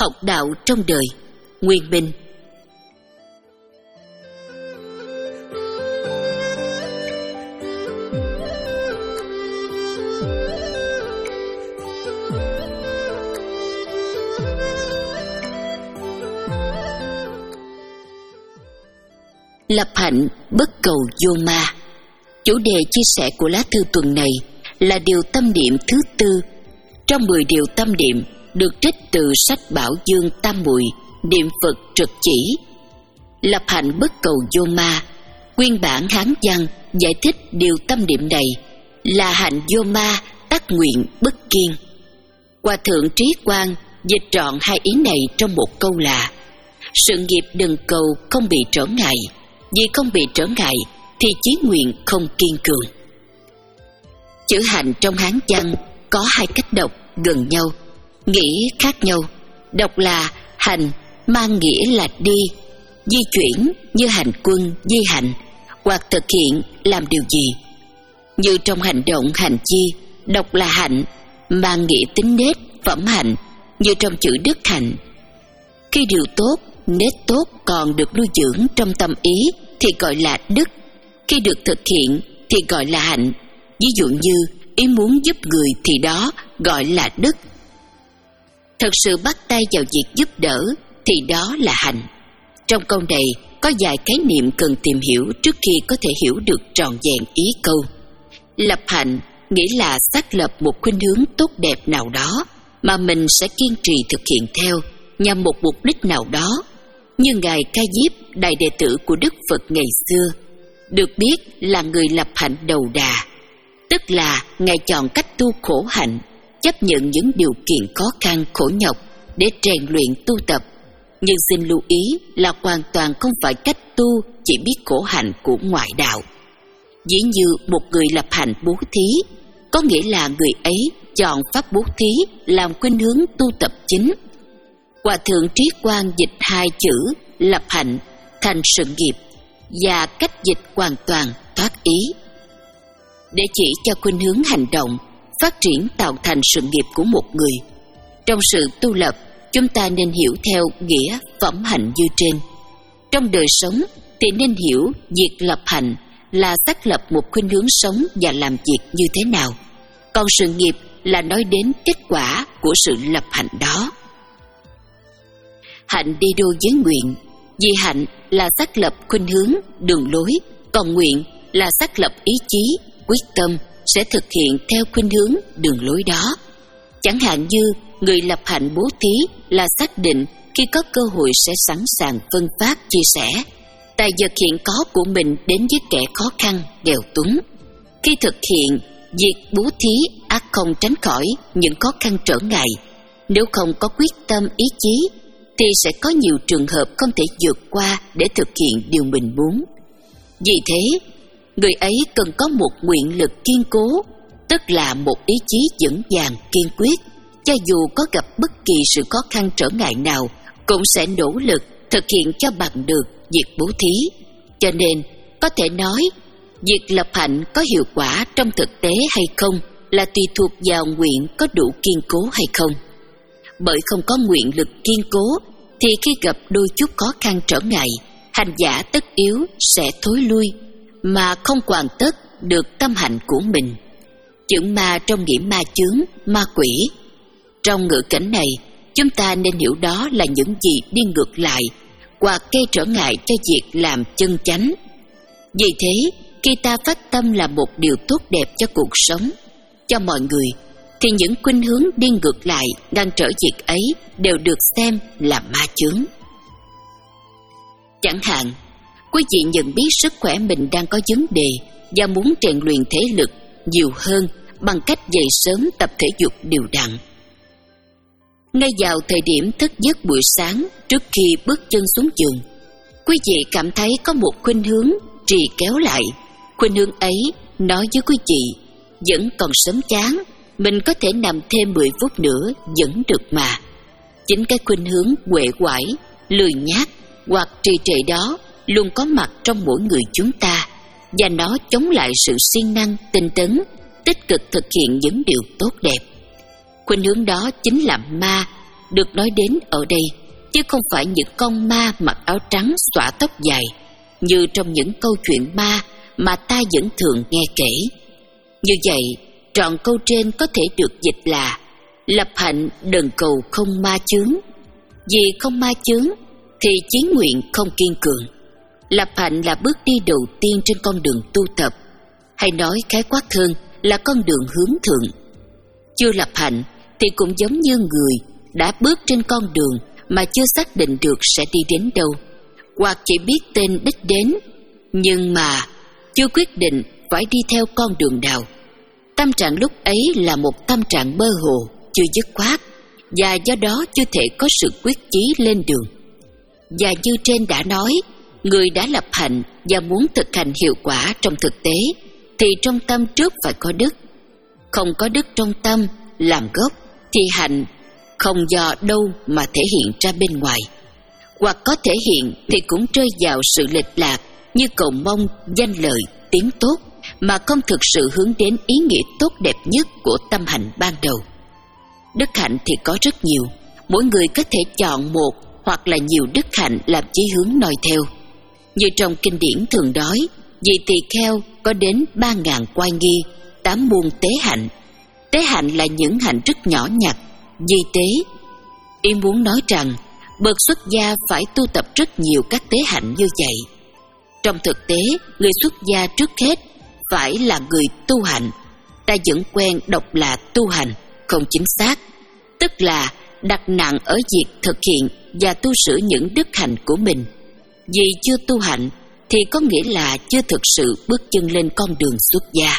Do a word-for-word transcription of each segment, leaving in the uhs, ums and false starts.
học đạo trong đời. Nguyên Minh. Lập hạnh bất cầu vô ma. Chủ đề chia sẻ của lá thư tuần này là điều tâm niệm thứ tư trong mười điều tâm niệm được trích từ sách Bảo Dương Tam Muội Niệm Phật Trực Chỉ. Lập hạnh bất cầu vô ma, nguyên bản Hán văn giải thích điều tâm niệm này là hạnh vô ma, tác nguyện bất kiên. Hòa thượng Trí Quang dịch trọn hai ý này trong một câu là: sự nghiệp đừng cầu không bị trở ngại, vì không bị trở ngại thì chí nguyện không kiên cường. Chữ hạnh trong Hán văn có hai cách đọc gần nhau, nghĩa khác nhau. Đọc là hành mang nghĩa là đi, di chuyển như hành quân di hành, hoặc thực hiện làm điều gì. Như trong hành động hành chi, đọc là hạnh mang nghĩa tính nết phẩm hạnh, như trong chữ đức hạnh. Khi điều tốt, nết tốt còn được nuôi dưỡng trong tâm ý thì gọi là đức, khi được thực hiện thì gọi là hạnh. Ví dụ như ý muốn giúp người thì đó gọi là đức. Thật sự bắt tay vào việc giúp đỡ thì đó là hạnh. Trong câu này có vài khái niệm cần tìm hiểu trước khi có thể hiểu được trọn vẹn ý câu. Lập hạnh nghĩa là xác lập một khuynh hướng tốt đẹp nào đó mà mình sẽ kiên trì thực hiện theo nhằm một mục đích nào đó. Như Ngài Ca Diếp, đại đệ tử của Đức Phật ngày xưa, được biết là người lập hạnh đầu đà, tức là Ngài chọn cách tu khổ hạnh, chấp nhận những điều kiện khó khăn khổ nhọc để rèn luyện tu tập. Nhưng xin lưu ý là hoàn toàn không phải cách tu chỉ biết khổ hạnh của ngoại đạo. Dĩ như một người lập hạnh bố thí, có nghĩa là người ấy chọn pháp bố thí làm khuynh hướng tu tập chính. Hòa thượng Trí Quang dịch hai chữ lập hạnh thành sự nghiệp và cách dịch hoàn toàn thoát ý, để chỉ cho khuynh hướng hành động phát triển tạo thành sự nghiệp của một người. Trong sự tu lập, chúng ta nên hiểu theo nghĩa phẩm hạnh như trên. Trong đời sống thì nên hiểu việc lập hạnh là xác lập một khuynh hướng sống và làm việc như thế nào, còn sự nghiệp là nói đến kết quả của sự lập hạnh đó. Hạnh đi đôi với nguyện, vì hạnh là xác lập khuynh hướng, đường lối, còn nguyện là xác lập ý chí, quyết tâm sẽ thực hiện theo khuynh hướng, đường lối đó. Chẳng hạn như người lập hạnh bố thí là xác định khi có cơ hội sẽ sẵn sàng phân phát chia sẻ tài vật hiện có của mình đến với kẻ khó khăn, nghèo túng. Khi thực hiện việc bố thí, ắt không tránh khỏi những khó khăn trở ngại. Nếu không có quyết tâm ý chí thì sẽ có nhiều trường hợp không thể vượt qua để thực hiện điều mình muốn. Vì thế, người ấy cần có một nguyện lực kiên cố, tức là một ý chí vững vàng kiên quyết, cho dù có gặp bất kỳ sự khó khăn trở ngại nào cũng sẽ nỗ lực thực hiện cho bằng được việc bố thí. Cho nên có thể nói việc lập hạnh có hiệu quả trong thực tế hay không là tùy thuộc vào nguyện có đủ kiên cố hay không. Bởi không có nguyện lực kiên cố thì khi gặp đôi chút khó khăn trở ngại, hành giả tất yếu sẽ thối lui mà không hoàn tất được tâm hạnh của mình. Chữ ma trong nghĩa ma chướng, ma quỷ. Trong ngữ cảnh này, chúng ta nên hiểu đó là những gì đi ngược lại hoặc gây trở ngại cho việc làm chân chánh. Vì thế, khi ta phát tâm làm một điều tốt đẹp cho cuộc sống, cho mọi người, thì những khuynh hướng đi ngược lại, ngăn trở việc ấy đều được xem là ma chướng. Chẳng hạn, quý vị nhận biết sức khỏe mình đang có vấn đề và muốn rèn luyện thể lực nhiều hơn bằng cách dậy sớm tập thể dục đều đặn. Ngay vào thời điểm thức giấc buổi sáng trước khi bước chân xuống giường, quý vị cảm thấy có một khuynh hướng trì kéo lại. Khuynh hướng ấy nói với quý vị, vẫn còn sớm chán, mình có thể nằm thêm mười phút nữa vẫn được mà. Chính cái khuynh hướng uể oải, lười nhác hoặc trì trệ đó luôn có mặt trong mỗi người chúng ta, và nó chống lại sự siêng năng, tinh tấn, tích cực thực hiện những điều tốt đẹp. Khuynh hướng đó chính là ma, được nói đến ở đây, chứ không phải những con ma mặc áo trắng xõa tóc dài như trong những câu chuyện ma mà ta vẫn thường nghe kể. Như vậy, trọn câu trên có thể được dịch là lập hạnh đừng cầu không ma chướng. Vì không ma chướng thì chí nguyện không kiên cường. Lập hạnh là bước đi đầu tiên trên con đường tu tập, hay nói khái quát hơn là con đường hướng thượng. Chưa lập hạnh thì cũng giống như người đã bước trên con đường mà chưa xác định được sẽ đi đến đâu, hoặc chỉ biết tên đích đến, nhưng mà chưa quyết định phải đi theo con đường nào. Tâm trạng lúc ấy là một tâm trạng mơ hồ, chưa dứt khoát, và do đó chưa thể có sự quyết chí lên đường. Và như trên đã nói, người đã lập hạnh và muốn thực hành hiệu quả trong thực tế thì trong tâm trước phải có đức. Không có đức trong tâm làm gốc thì hạnh không do đâu mà thể hiện ra bên ngoài, hoặc có thể hiện thì cũng rơi vào sự lệch lạc như cầu mong danh lợi tiếng tốt, mà không thực sự hướng đến ý nghĩa tốt đẹp nhất của tâm hạnh ban đầu. Đức hạnh thì có rất nhiều, mỗi người có thể chọn một hoặc là nhiều đức hạnh làm chí hướng noi theo. Như trong kinh điển thường nói, vị tỳ kheo có đến ba ngàn oai nghi, tám muôn tế hạnh. Tế hạnh là những hạnh rất nhỏ nhặt, di tế. Ý muốn nói rằng bậc xuất gia phải tu tập rất nhiều các tế hạnh như vậy. Trong thực tế, người xuất gia trước hết phải là người tu hạnh. Ta vẫn quen đọc là tu hành, không chính xác, tức là đặt nặng ở việc thực hiện và tu sửa những đức hạnh của mình. Vì chưa tu hạnh thì có nghĩa là chưa thực sự bước chân lên con đường xuất gia.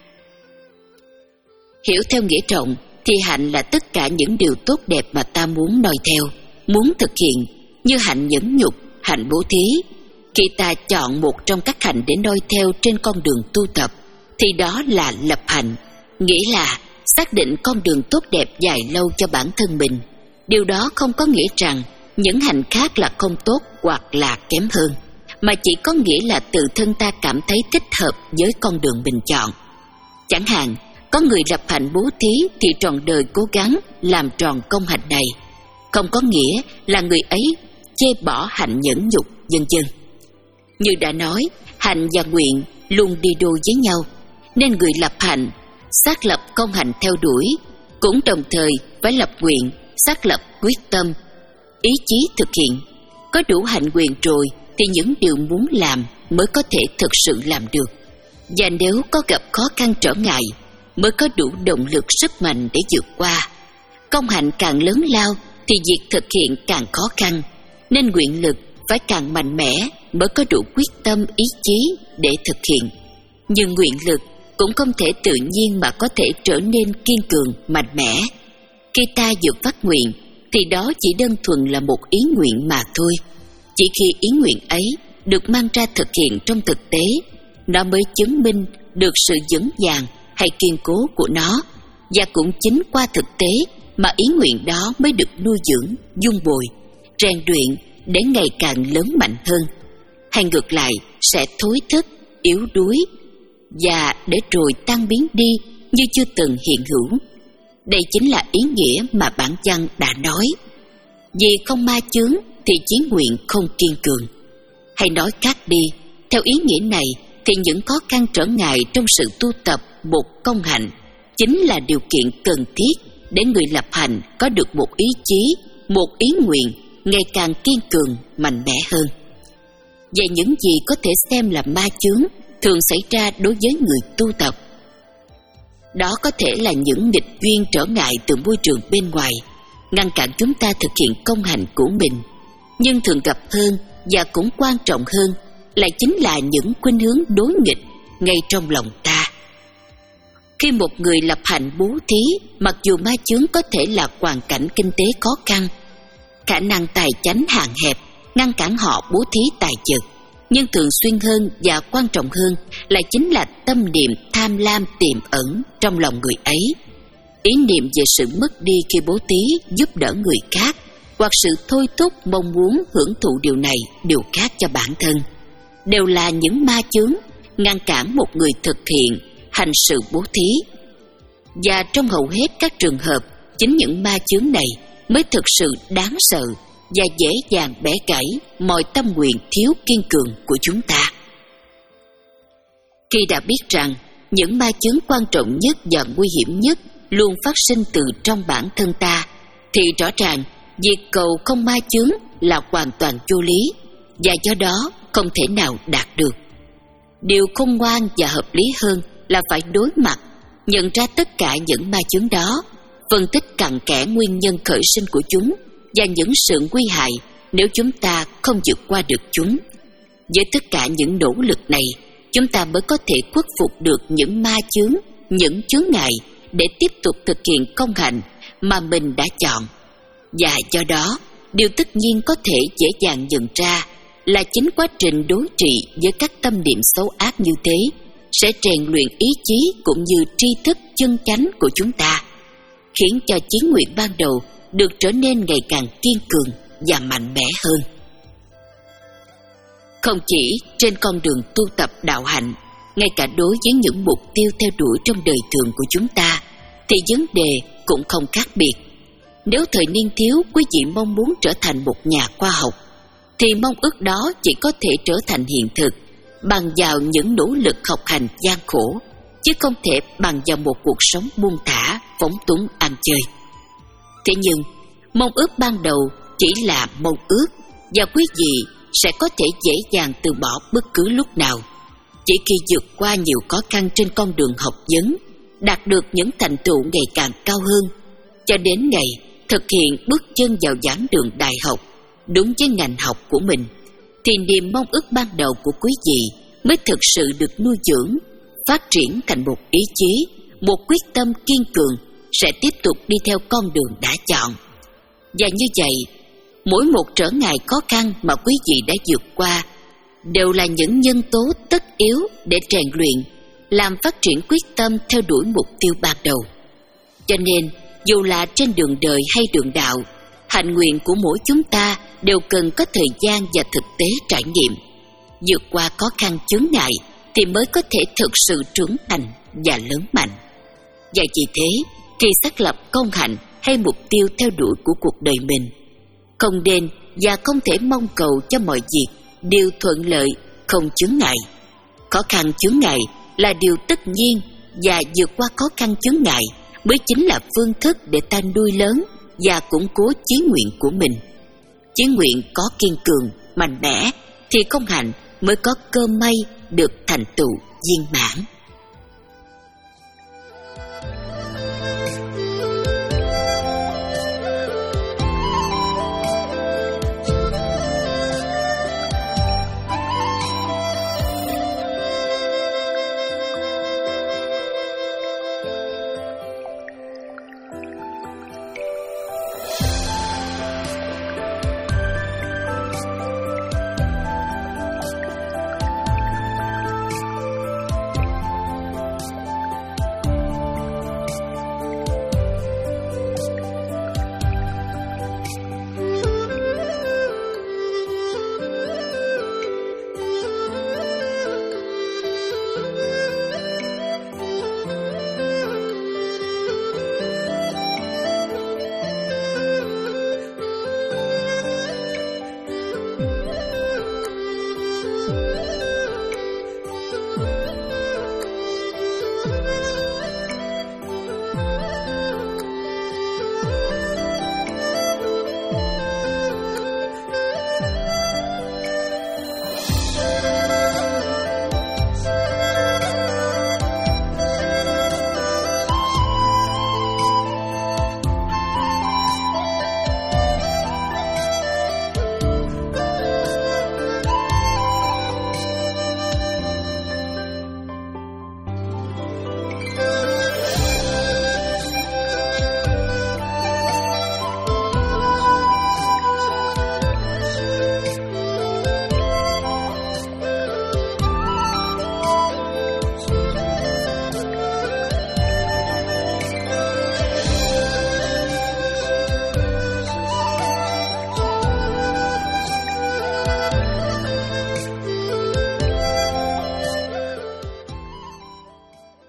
Hiểu theo nghĩa rộng thì hạnh là tất cả những điều tốt đẹp mà ta muốn noi theo, muốn thực hiện, như hạnh nhẫn nhục, hạnh bố thí. Khi ta chọn một trong các hạnh để noi theo trên con đường tu tập thì đó là lập hạnh, nghĩa là xác định con đường tốt đẹp dài lâu cho bản thân mình. Điều đó không có nghĩa rằng những hạnh khác là không tốt hoặc là kém hơn, mà chỉ có nghĩa là tự thân ta cảm thấy thích hợp với con đường mình chọn. Chẳng hạn, có người lập hạnh bố thí thì trọn đời cố gắng làm tròn công hạnh này, không có nghĩa là người ấy chê bỏ hạnh nhẫn nhục, vân vân. Như đã nói, hạnh và nguyện luôn đi đôi với nhau, nên người lập hạnh xác lập công hạnh theo đuổi, cũng đồng thời phải lập nguyện, xác lập quyết tâm, ý chí thực hiện. Có đủ hạnh nguyện rồi thì những điều muốn làm mới có thể thực sự làm được. Và nếu có gặp khó khăn trở ngại mới có đủ động lực sức mạnh để vượt qua. Công hạnh càng lớn lao thì việc thực hiện càng khó khăn, nên nguyện lực phải càng mạnh mẽ mới có đủ quyết tâm ý chí để thực hiện. Nhưng nguyện lực cũng không thể tự nhiên mà có thể trở nên kiên cường, mạnh mẽ. Khi ta vượt phát nguyện thì đó chỉ đơn thuần là một ý nguyện mà thôi. Chỉ khi ý nguyện ấy được mang ra thực hiện trong thực tế, nó mới chứng minh được sự vững vàng hay kiên cố của nó. Và cũng chính qua thực tế mà ý nguyện đó mới được nuôi dưỡng, dung bồi, rèn luyện để ngày càng lớn mạnh hơn. Hay ngược lại sẽ thối thức, yếu đuối và để rồi tan biến đi như chưa từng hiện hữu. Đây chính là ý nghĩa mà bản văn đã nói. Vì không ma chướng thì chí nguyện không kiên cường. Hay nói khác đi, theo ý nghĩa này thì những khó khăn trở ngại trong sự tu tập một công hạnh chính là điều kiện cần thiết để người lập hạnh có được một ý chí, một ý nguyện ngày càng kiên cường, mạnh mẽ hơn. Về những gì có thể xem là ma chướng thường xảy ra đối với người tu tập, đó có thể là những nghịch duyên trở ngại từ môi trường bên ngoài, ngăn cản chúng ta thực hiện công hạnh của mình. Nhưng thường gặp hơn và cũng quan trọng hơn lại chính là những khuynh hướng đối nghịch ngay trong lòng ta. Khi một người lập hạnh bố thí, mặc dù ma chướng có thể là hoàn cảnh kinh tế khó khăn, khả năng tài chánh hạn hẹp ngăn cản họ bố thí tài vật, nhưng thường xuyên hơn và quan trọng hơn lại chính là tâm niệm tham lam tiềm ẩn trong lòng người ấy. Ý niệm về sự mất đi khi bố thí giúp đỡ người khác, hoặc sự thôi thúc mong muốn hưởng thụ điều này, điều khác cho bản thân, đều là những ma chướng ngăn cản một người thực hiện hành sự bố thí. Và trong hầu hết các trường hợp, chính những ma chướng này mới thực sự đáng sợ và dễ dàng bẻ gãy mọi tâm nguyện thiếu kiên cường của chúng ta. Khi đã biết rằng những ma chướng quan trọng nhất và nguy hiểm nhất luôn phát sinh từ trong bản thân ta, thì rõ ràng việc cầu không ma chướng là hoàn toàn vô lý và do đó không thể nào đạt được. Điều khôn ngoan và hợp lý hơn là phải đối mặt, nhận ra tất cả những ma chướng đó, phân tích cặn kẽ nguyên nhân khởi sinh của chúng và những sự nguy hại nếu chúng ta không vượt qua được chúng. Với tất cả những nỗ lực này, chúng ta mới có thể khuất phục được những ma chướng, những chướng ngại để tiếp tục thực hiện công hạnh mà mình đã chọn. Và do đó, điều tất nhiên có thể dễ dàng nhận ra là chính quá trình đối trị với các tâm niệm xấu ác như thế sẽ rèn luyện ý chí cũng như tri thức chân chánh của chúng ta, khiến cho chí nguyện ban đầu được trở nên ngày càng kiên cường và mạnh mẽ hơn. Không chỉ trên con đường tu tập đạo hạnh, ngay cả đối với những mục tiêu theo đuổi trong đời thường của chúng ta, thì vấn đề cũng không khác biệt. Nếu thời niên thiếu quý vị mong muốn trở thành một nhà khoa học, thì mong ước đó chỉ có thể trở thành hiện thực bằng vào những nỗ lực học hành gian khổ, chứ không thể bằng vào một cuộc sống buông thả, phóng túng ăn chơi. Thế nhưng, mong ước ban đầu chỉ là mong ước, và quý vị sẽ có thể dễ dàng từ bỏ bất cứ lúc nào. Chỉ khi vượt qua nhiều khó khăn trên con đường học vấn, đạt được những thành tựu ngày càng cao hơn, cho đến ngày thực hiện bước chân vào giảng đường đại học đúng với ngành học của mình, thì niềm mong ước ban đầu của quý vị mới thực sự được nuôi dưỡng, phát triển thành một ý chí, một quyết tâm kiên cường sẽ tiếp tục đi theo con đường đã chọn. Và như vậy, mỗi một trở ngại khó khăn mà quý vị đã vượt qua đều là những nhân tố tất yếu để rèn luyện, làm phát triển quyết tâm theo đuổi mục tiêu ban đầu. Cho nên, dù là trên đường đời hay đường đạo, hạnh nguyện của mỗi chúng ta đều cần có thời gian và thực tế trải nghiệm. Vượt qua khó khăn chướng ngại thì mới có thể thực sự trưởng thành và lớn mạnh. Và vì thế, khi xác lập công hạnh hay mục tiêu theo đuổi của cuộc đời mình, không nên và không thể mong cầu cho mọi việc đều thuận lợi, không chướng ngại. Khó khăn chướng ngại là điều tất nhiên, và vượt qua khó khăn chướng ngại mới chính là phương thức để ta nuôi lớn và củng cố chí nguyện của mình. Chí nguyện có kiên cường, mạnh mẽ thì công hạnh mới có cơ may được thành tựu viên mãn.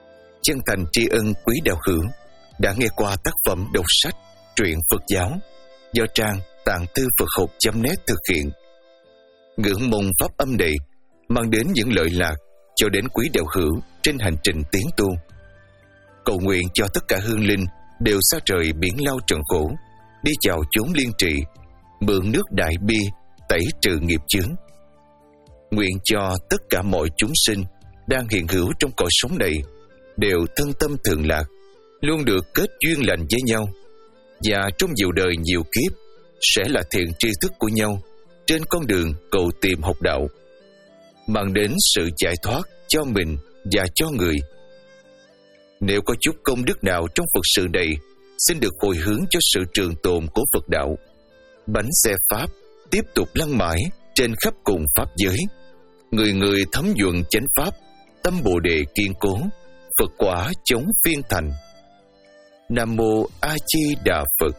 Chân thành tri ân quý đạo hữu đã nghe qua tác phẩm đọc sách truyện Phật giáo do trang tạng thư Phật học chấm net thực hiện. Ngưỡng mong pháp âm này mang đến những lợi lạc cho đến quý đạo hữu trên hành trình tiến tu. Cầu nguyện cho tất cả hương linh đều xa rời biển lao trần khổ, đi vào chốn liên trị, mượn nước đại bi tẩy trừ nghiệp chướng. Nguyện cho tất cả mọi chúng sinh đang hiện hữu trong cõi sống này đều thân tâm thường lạc, luôn được kết duyên lành với nhau, và trong nhiều đời nhiều kiếp sẽ là thiện tri thức của nhau trên con đường cầu tìm học đạo, mang đến sự giải thoát cho mình và cho người. Nếu có chút công đức nào trong Phật sự này, xin được hồi hướng cho sự trường tồn của Phật đạo. Bánh xe Pháp tiếp tục lăn mãi trên khắp cùng Pháp giới. Người người thấm nhuận chánh Pháp, tâm Bồ Đề kiên cố, Phật quả chống phiên thành. Nam Mô A Di Đà Phật.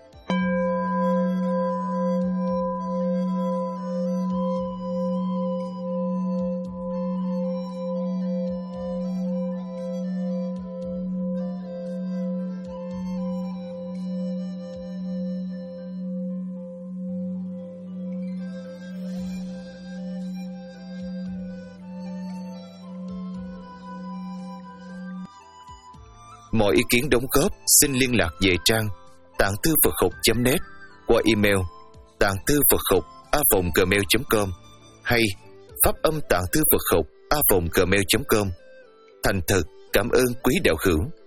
Mọi ý kiến đóng góp xin liên lạc về trang tạng thư Phật học chấm net qua email tạng thư Phật học a vòng gmail chấm com hay pháp âm tạng thư Phật học a vòng gmail chấm com. Thành thật cảm ơn quý đạo hữu.